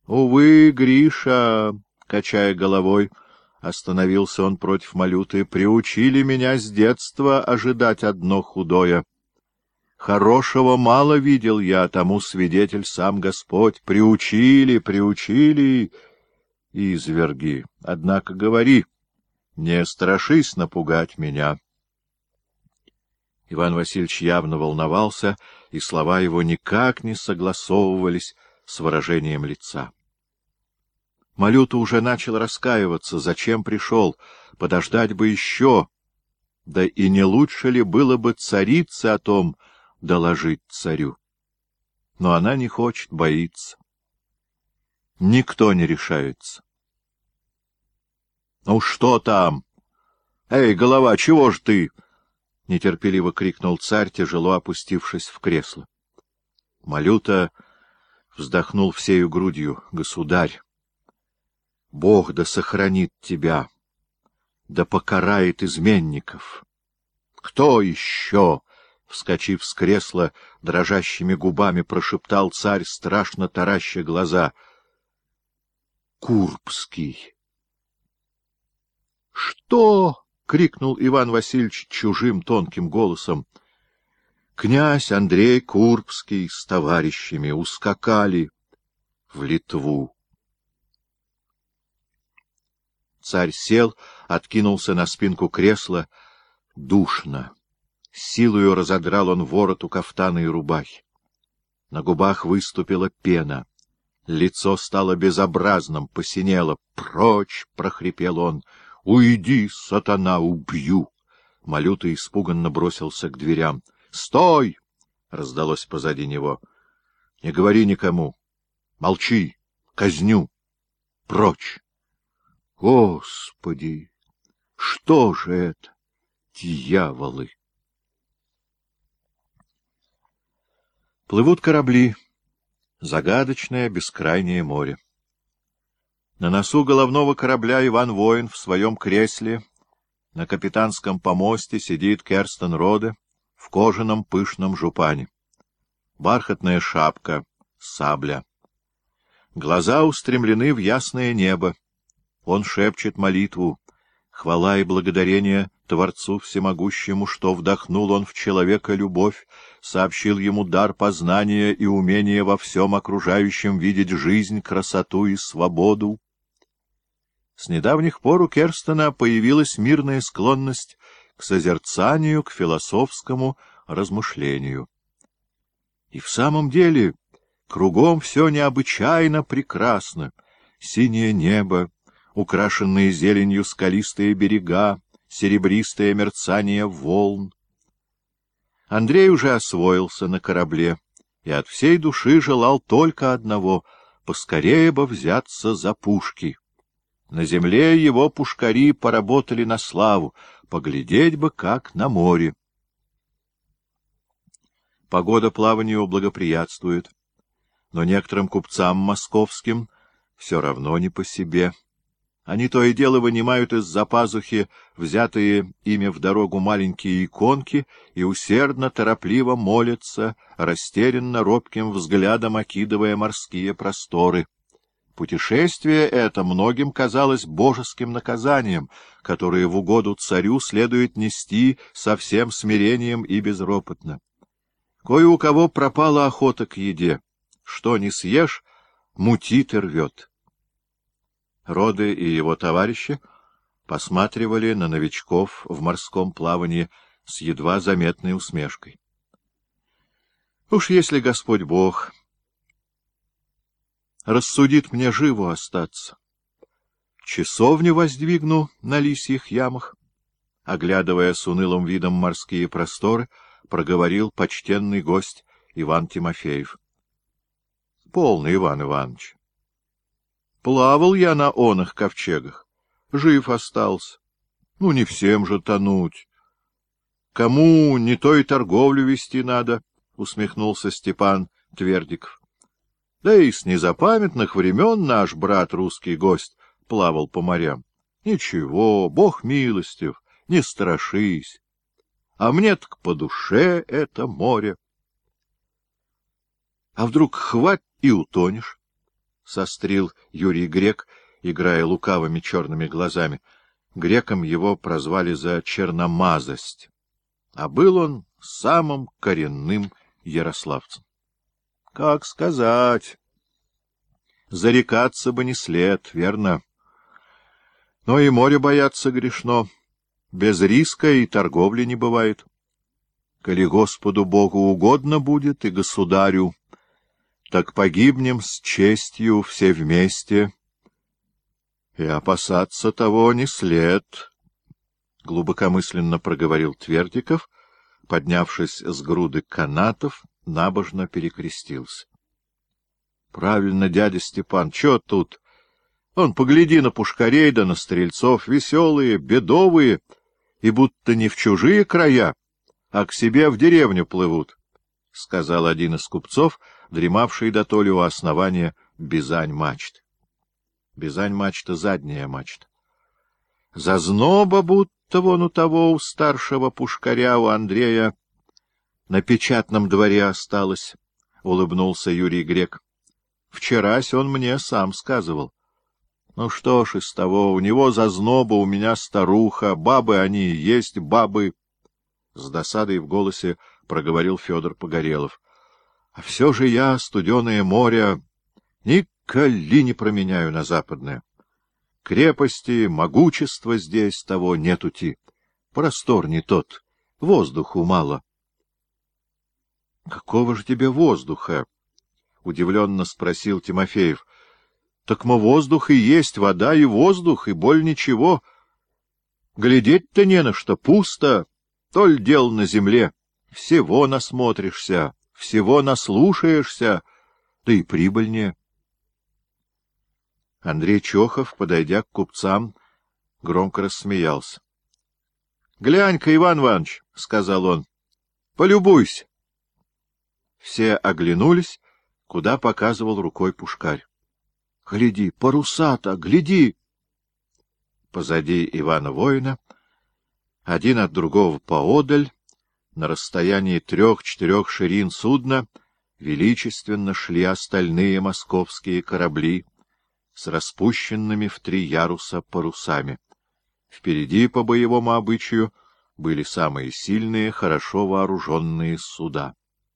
Увы, Гриша, — качая головой, остановился он против Малюты, — приучили меня с детства ожидать одно худое. Хорошего мало видел я, тому свидетель сам Господь. Приучили, изверги. Однако говори, не страшись напугать меня. Иван Васильевич явно волновался, и слова его никак не согласовывались с выражением лица. Малюта уже начал раскаиваться, зачем пришел, подождать бы еще. Да и не лучше ли было бы царице о том доложить царю? Но она не хочет, боится. Никто не решается. — Ну что там? Эй, голова, чего ж ты? — нетерпеливо крикнул царь, тяжело опустившись в кресло. Малюта вздохнул всею грудью. — Государь, Бог да сохранит тебя, да покарает изменников. — Кто еще? — вскочив с кресла, дрожащими губами прошептал царь, страшно тараща глаза. — Курбский. — Что? — крикнул Иван Васильевич чужим тонким голосом. Князь Андрей Курбский с товарищами ускакали в Литву. Царь сел, откинулся на спинку кресла. Душно. Силою разодрал он ворот у кафтана и рубахи. На губах выступила пена. Лицо стало безобразным, посинело. «Прочь!» — прохрипел он. «Уйди, сатана, убью!» Малюта испуганно бросился к дверям. «Стой!» — раздалось позади него. «Не говори никому. Молчи! Казню! Прочь!» Господи! Что же это? Дьяволы! Плывут корабли. Загадочное бескрайнее море. На носу головного корабля Иван Воин в своем кресле. На капитанском помосте сидит Керстен Роде в кожаном пышном жупане. Бархатная шапка, сабля. Глаза устремлены в ясное небо. Он шепчет молитву. Хвала и благодарение Творцу Всемогущему, что вдохнул он в человека любовь, сообщил ему дар познания и умения во всем окружающем видеть жизнь, красоту и свободу. С недавних пор у Керстена появилась мирная склонность к созерцанию, к философскому размышлению. И в самом деле кругом все необычайно прекрасно. Синее небо, украшенные зеленью скалистые берега, серебристое мерцание волн. Андрей уже освоился на корабле и от всей души желал только одного — поскорее бы взяться за пушки. На земле его пушкари поработали на славу, поглядеть бы, как на море. Погода плаванию благоприятствует, но некоторым купцам московским все равно не по себе. Они то и дело вынимают из-за пазухи взятые ими в дорогу маленькие иконки и усердно, торопливо молятся, растерянно робким взглядом окидывая морские просторы. Путешествие это многим казалось божеским наказанием, которое в угоду царю следует нести со всем смирением и безропотно. Кое у кого пропала охота к еде. Что не съешь, мутит и рвет. Роде и его товарищи посматривали на новичков в морском плавании с едва заметной усмешкой. Уж если Господь Бог рассудит мне живо остаться, часовню воздвигну на лисьих ямах, оглядывая с унылым видом морские просторы, проговорил почтенный гость Иван Тимофеев. — Полно, Иван Иванович. Плавал я на оных ковчегах, жив остался. Ну, не всем же тонуть. Кому не то и торговлю вести надо, — усмехнулся Степан Твердиков. Да и с незапамятных времен наш брат, русский гость, плавал по морям. Ничего, Бог милостив, не страшись. А мне так по душе это море. А вдруг хвать и утонешь? сострил Юрий Грек, играя лукавыми черными глазами. Греком его прозвали за черномазость, а был он самым коренным ярославцем. Как сказать? Зарекаться бы не след, верно? Но и море бояться грешно. Без риска и торговли не бывает. Коли Господу Богу угодно будет и государю, так погибнем с честью все вместе. И опасаться того не след, — глубокомысленно проговорил Твердиков, поднявшись с груды канатов, набожно перекрестился. — Правильно, дядя Степан, чё тут? Вон, погляди на пушкарей да на стрельцов, веселые, бедовые, и будто не в чужие края, а к себе в деревню плывут, — сказал один из купцов, дремавший дотоле у основания Бизань-мачты. Бизань-мачта — задняя мачта. Зазноба будто вон у того, у старшего пушкаря, у Андрея, на печатном дворе осталось, — улыбнулся Юрий Грек. Вчерась он мне сам сказывал. Ну что ж из того, у него зазноба, у меня старуха, бабы они и есть бабы. С досадой в голосе проговорил Федор Погорелов. А все же я, студеное море, николи не променяю на западное. Крепости, могущества здесь того нетути. Простор не тот, воздуху мало. — Какого же тебе воздуха? — удивленно спросил Тимофеев. — Так мы воздух и есть, вода и воздух, и боль ничего. Глядеть-то не на что, пусто, толь дел на земле. Всего насмотришься, всего наслушаешься, да и прибыльнее. Андрей Чохов, подойдя к купцам, громко рассмеялся. — Глянь-ка, Иван Иванович, — сказал он, — полюбуйся. Все оглянулись, куда показывал рукой пушкарь. — Гляди, паруса-то, гляди! Позади Ивана Воина, один от другого поодаль, на расстоянии 3-4 ширин судна, величественно шли остальные московские корабли с распущенными в 3 яруса парусами. Впереди, по боевому обычаю, были самые сильные, хорошо вооруженные суда.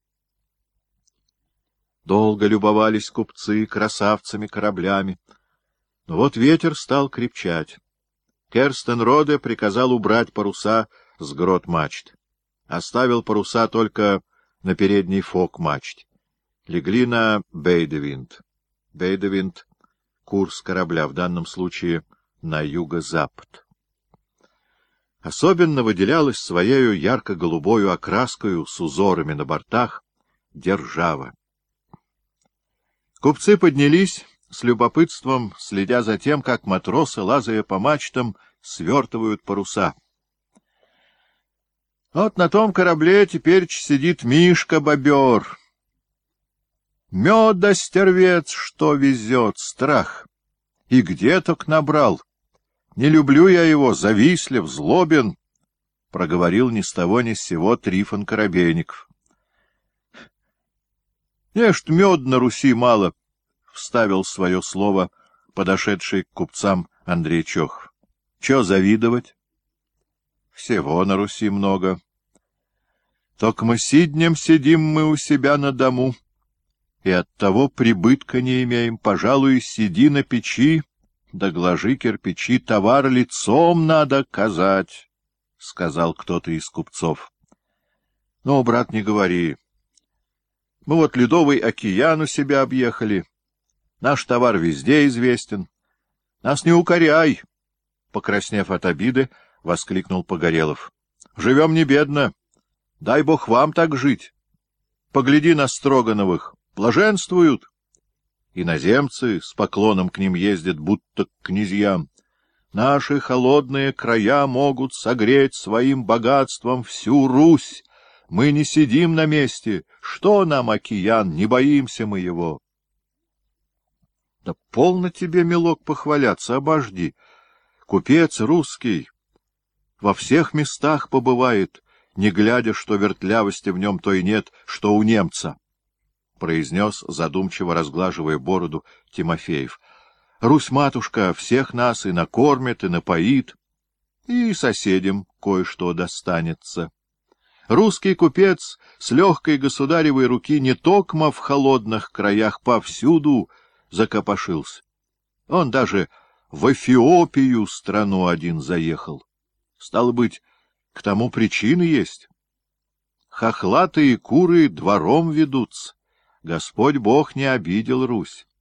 Долго любовались купцы красавцами-кораблями, но вот ветер стал крепчать. Керстенроде приказал убрать паруса с грот мачт. Оставил паруса только на передней фок-мачте. Легли на бейдевинт. Бейдевинт — курс корабля, в данном случае на юго-запад. Особенно выделялась своею ярко-голубою окраскою с узорами на бортах держава. Купцы поднялись, с любопытством следя за тем, как матросы, лазая по мачтам, свертывают паруса. Вот на том корабле теперь сидит Мишка-бобер. Меда, стервец, что везет, страх. И где только набрал. Не люблю я его, завистлив, злобен, — проговорил ни с того ни с сего Трифон Коробейников. — Нечто мед на Руси мало, — вставил свое слово подошедший к купцам Андрей Чохов. — Че завидовать? — Всего на Руси много. Только мы сиднем сидим мы у себя на дому, и оттого прибытка не имеем. Пожалуй, сиди на печи, да глажи кирпичи, товар лицом надо казать, — сказал кто-то из купцов. — Ну, брат, не говори. Мы вот Ледовый океан у себя объехали. Наш товар везде известен. Нас не укоряй, — покраснев от обиды, воскликнул Погорелов. — Живем не бедно. Дай Бог вам так жить. Погляди на Строгановых. Блаженствуют. Иноземцы с поклоном к ним ездят, будто к князьям. Наши холодные края могут согреть своим богатством всю Русь. Мы не сидим на месте. Что нам океан? Не боимся мы его. Да полно тебе, милок, похваляться, обожди. Купец русский во всех местах побывает, не глядя, что вертлявости в нем той нет, что у немца. — произнес, задумчиво разглаживая бороду, Тимофеев. — Русь-матушка всех нас и накормит, и напоит, и соседям кое-что достанется. Русский купец с легкой государевой руки не токмо в холодных краях повсюду закопошился. Он даже в Эфиопию страну один заехал. Стало быть, к тому причины есть. Хохлатые куры двором ведутся. Господь Бог не обидел Русь.